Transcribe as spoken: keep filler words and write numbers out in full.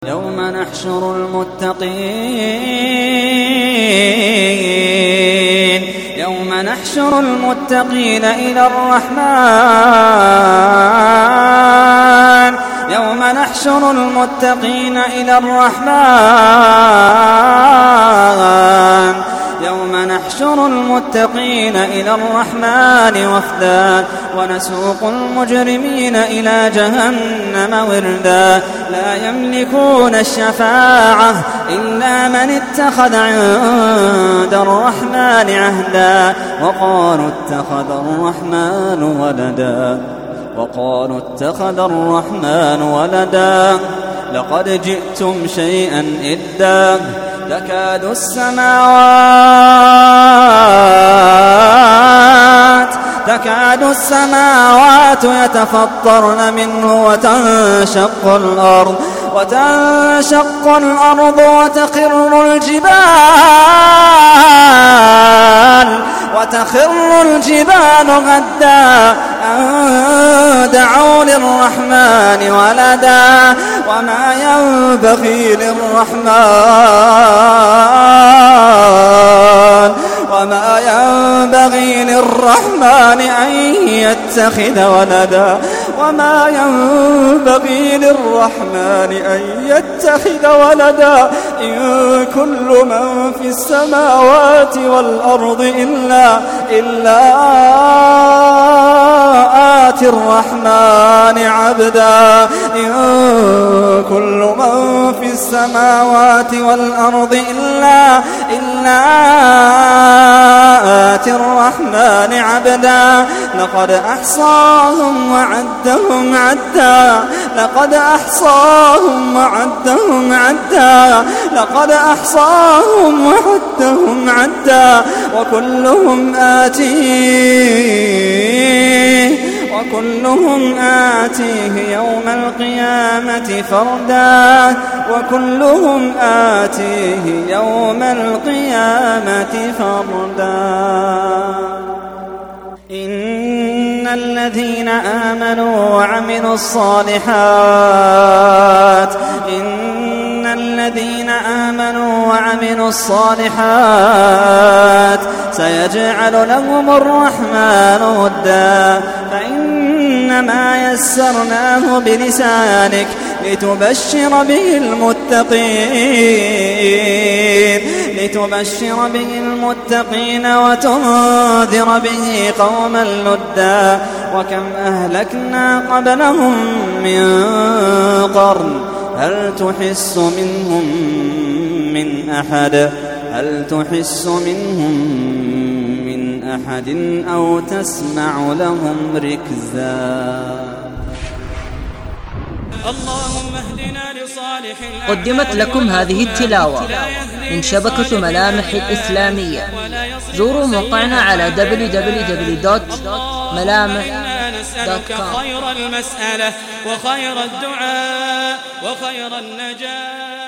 يوم نحشر المتقين يوم نحشر المتقين إلى الرحمن يوم نحشر المتقين إلى الرحمن يوم نحشر المتقين إلى الرحمن وفدا ونسوق المجرمين إلى جهنم وردا لا يملكون الشفاعة إلا من اتخذ عند الرحمن عهدا وقالوا اتخذ الرحمن ولدا وقالوا اتخذ الرحمن ولدا لقد جئتم شيئا إدا تكاد السماوات تكاد السماوات يتفطرن منه وتنشق الأرض وتنشق الأرض وتخر الجبال وتخر الجبال هدا أن دعوا للرحمن ولدا وما ينبغي للرحمن وما ينبغي للرحمن أن يتخذ ولدا وما ينبغي للرحمن أن يتخذ ولدا إن كل من في السماوات والأرض إلا إلا آتي الرحمن عبدا إن كل من في السماوات والأرض إلا إلا آتي الرحمن عبدا لقد أحصاهم وعدهم عدا لقد أحصاهم وعدهم عدا لقد أحصاهم وعدهم عدا وكلهم آتيه وكلهم آتيه يوم القيامة فردا وكلهم آتيه يوم القيامة فردا إن الذين آمنوا وعملوا الصالحات إن الذين آمنوا وعملوا الصالحات سيجعل لهم الرحمن ودا فإنما يسرناه بلسانك لتبشر به المتقين لتبشر به المتقين وتنذر به قوما لدا وكم أهلكنا قبلهم من قرن هل تحس منهم من أحد هل تحس منهم من أحد أو تسمع لهم ركزا اللهم اهدنا لصالح قدمت لكم هذه التلاوة من شبكة ملامح الإسلامية. زوروا موقعنا على دبليو دبليو دبليو دوت ملامح دوت كوم. خير المسألة وخير الدعاء وخير النجاة.